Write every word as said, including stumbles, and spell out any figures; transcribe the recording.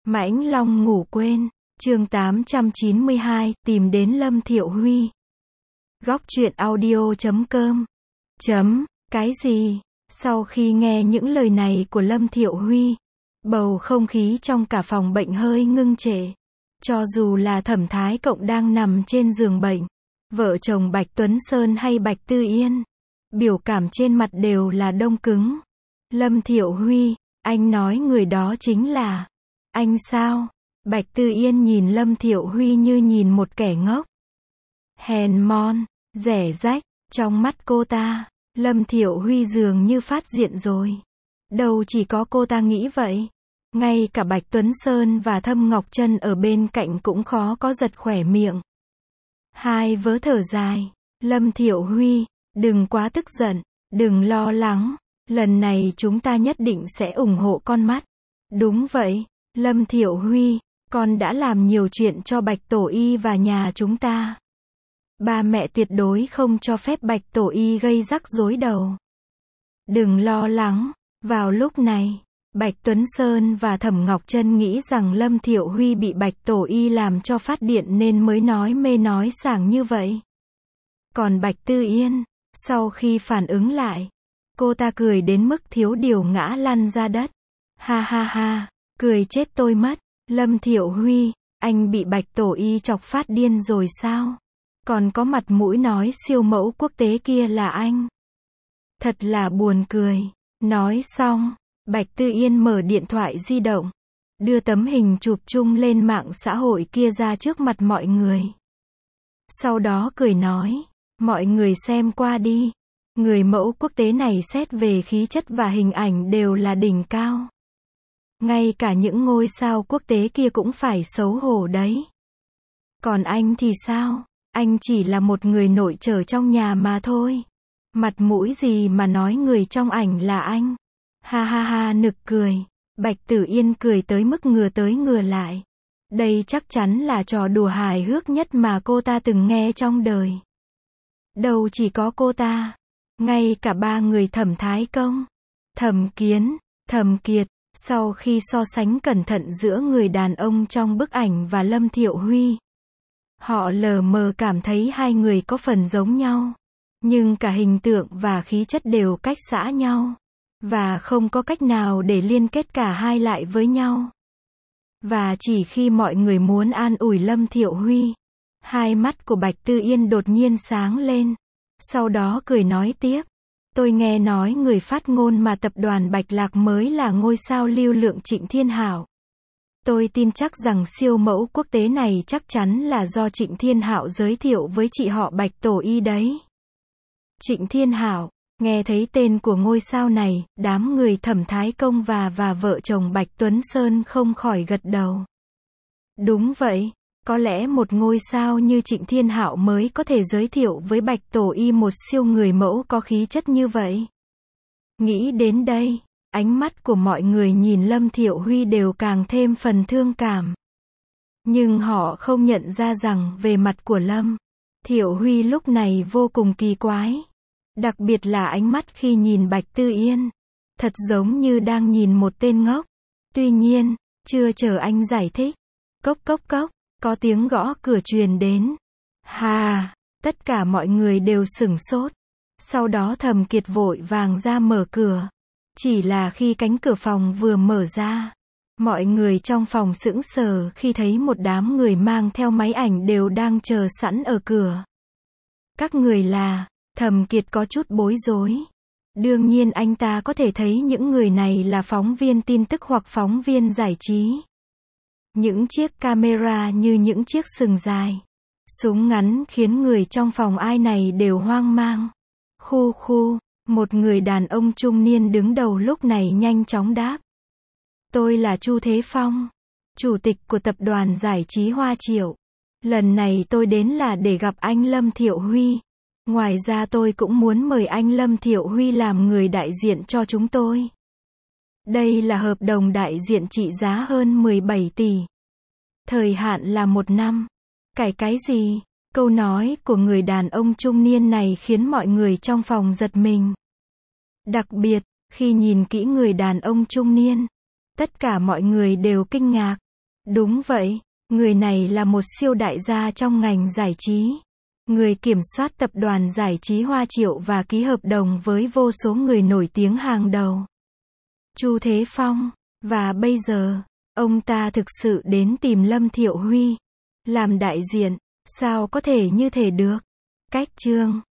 Mãnh Long ngủ quên, chương tám trăm chín mươi hai, tìm đến Lâm Thiệu Huy. Góc truyện audio chấm com. Chấm, cái gì? Sau khi nghe những lời này của Lâm Thiệu Huy, bầu không khí trong cả phòng bệnh hơi ngưng trệ. Cho dù là Thẩm Thái Cộng đang nằm trên giường bệnh, vợ chồng Bạch Tuấn Sơn hay Bạch Tư Yên, biểu cảm trên mặt đều là đông cứng. Lâm Thiệu Huy, anh nói người đó chính là anh sao? Bạch Tư Yên nhìn Lâm Thiệu Huy như nhìn một kẻ ngốc. Hèn mọn, rẻ rách, trong mắt cô ta, Lâm Thiệu Huy dường như phát diện rồi. Đâu chỉ có cô ta nghĩ vậy. Ngay cả Bạch Tuấn Sơn và Thâm Ngọc Trân ở bên cạnh cũng khó có giật khỏe miệng. Hai vớ thở dài. Lâm Thiệu Huy, đừng quá tức giận, đừng lo lắng. Lần này chúng ta nhất định sẽ ủng hộ con mắt. Đúng vậy, Lâm Thiệu Huy, con đã làm nhiều chuyện cho Bạch Tổ Y và nhà chúng ta. Ba mẹ tuyệt đối không cho phép Bạch Tổ Y gây rắc rối đầu. Đừng lo lắng. Vào lúc này, Bạch Tuấn Sơn và Thẩm Ngọc Trân nghĩ rằng Lâm Thiệu Huy bị Bạch Tổ Y làm cho phát điện nên mới nói mê nói sảng như vậy. Còn Bạch Tư Yên, sau khi phản ứng lại, cô ta cười đến mức thiếu điều ngã lăn ra đất. Ha ha ha, cười chết tôi mất. Lâm Thiệu Huy, anh bị Bạch Tổ Y chọc phát điên rồi sao? Còn có mặt mũi nói siêu mẫu quốc tế kia là anh. Thật là buồn cười. Nói xong, Bạch Tư Yên mở điện thoại di động, đưa tấm hình chụp chung lên mạng xã hội kia ra trước mặt mọi người. Sau đó cười nói, mọi người xem qua đi. Người mẫu quốc tế này xét về khí chất và hình ảnh đều là đỉnh cao. Ngay cả những ngôi sao quốc tế kia cũng phải xấu hổ đấy. Còn anh thì sao? Anh chỉ là một người nội trợ trong nhà mà thôi. Mặt mũi gì mà nói người trong ảnh là anh? Ha ha ha, nực cười. Bạch Tử Yên cười tới mức ngừa tới ngừa lại. Đây chắc chắn là trò đùa hài hước nhất mà cô ta từng nghe trong đời. Đâu chỉ có cô ta, ngay cả ba người Thẩm Thái Công, Thẩm Kiến, Thẩm Kiệt, sau khi so sánh cẩn thận giữa người đàn ông trong bức ảnh và Lâm Thiệu Huy, họ lờ mờ cảm thấy hai người có phần giống nhau. Nhưng cả hình tượng và khí chất đều cách xa nhau. Và không có cách nào để liên kết cả hai lại với nhau. Và chỉ khi mọi người muốn an ủi Lâm Thiệu Huy, hai mắt của Bạch Tư Yên đột nhiên sáng lên. Sau đó cười nói tiếp. Tôi nghe nói người phát ngôn mà tập đoàn Bạch Lạc mới là ngôi sao lưu lượng Trịnh Thiên Hạo. Tôi tin chắc rằng siêu mẫu quốc tế này chắc chắn là do Trịnh Thiên Hạo giới thiệu với chị họ Bạch Tổ Y đấy. Trịnh Thiên Hạo, nghe thấy tên của ngôi sao này, đám người Thẩm Thái Công và và vợ chồng Bạch Tuấn Sơn không khỏi gật đầu. Đúng vậy, có lẽ một ngôi sao như Trịnh Thiên Hạo mới có thể giới thiệu với Bạch Tổ Y một siêu người mẫu có khí chất như vậy. Nghĩ đến đây, ánh mắt của mọi người nhìn Lâm Thiệu Huy đều càng thêm phần thương cảm. Nhưng họ không nhận ra rằng về mặt của Lâm Thiệu Huy lúc này vô cùng kỳ quái. Đặc biệt là ánh mắt khi nhìn Bạch Tư Yên. Thật giống như đang nhìn một tên ngốc. Tuy nhiên, chưa chờ anh giải thích. Cốc cốc cốc, có tiếng gõ cửa truyền đến. Hà, tất cả mọi người đều sửng sốt. Sau đó Thẩm Kiệt vội vàng ra mở cửa. Chỉ là khi cánh cửa phòng vừa mở ra, mọi người trong phòng sững sờ khi thấy một đám người mang theo máy ảnh đều đang chờ sẵn ở cửa. Các người là... Thẩm Kiệt có chút bối rối. Đương nhiên anh ta có thể thấy những người này là phóng viên tin tức hoặc phóng viên giải trí. Những chiếc camera như những chiếc sừng dài, súng ngắn khiến người trong phòng ai này đều hoang mang. Khu khu, một người đàn ông trung niên đứng đầu lúc này nhanh chóng đáp. Tôi là Chu Thế Phong, chủ tịch của tập đoàn giải trí Hoa Triệu. Lần này tôi đến là để gặp anh Lâm Thiệu Huy. Ngoài ra tôi cũng muốn mời anh Lâm Thiệu Huy làm người đại diện cho chúng tôi. Đây là hợp đồng đại diện trị giá hơn mười bảy tỷ. Thời hạn là một năm. Cái cái gì? Câu nói của người đàn ông trung niên này khiến mọi người trong phòng giật mình. Đặc biệt, khi nhìn kỹ người đàn ông trung niên, tất cả mọi người đều kinh ngạc. Đúng vậy, người này là một siêu đại gia trong ngành giải trí. Người kiểm soát tập đoàn giải trí Hoa Triệu và ký hợp đồng với vô số người nổi tiếng hàng đầu. Chu Thế Phong. Và bây giờ, ông ta thực sự đến tìm Lâm Thiệu Huy làm đại diện. Sao có thể như thế được? Cách chương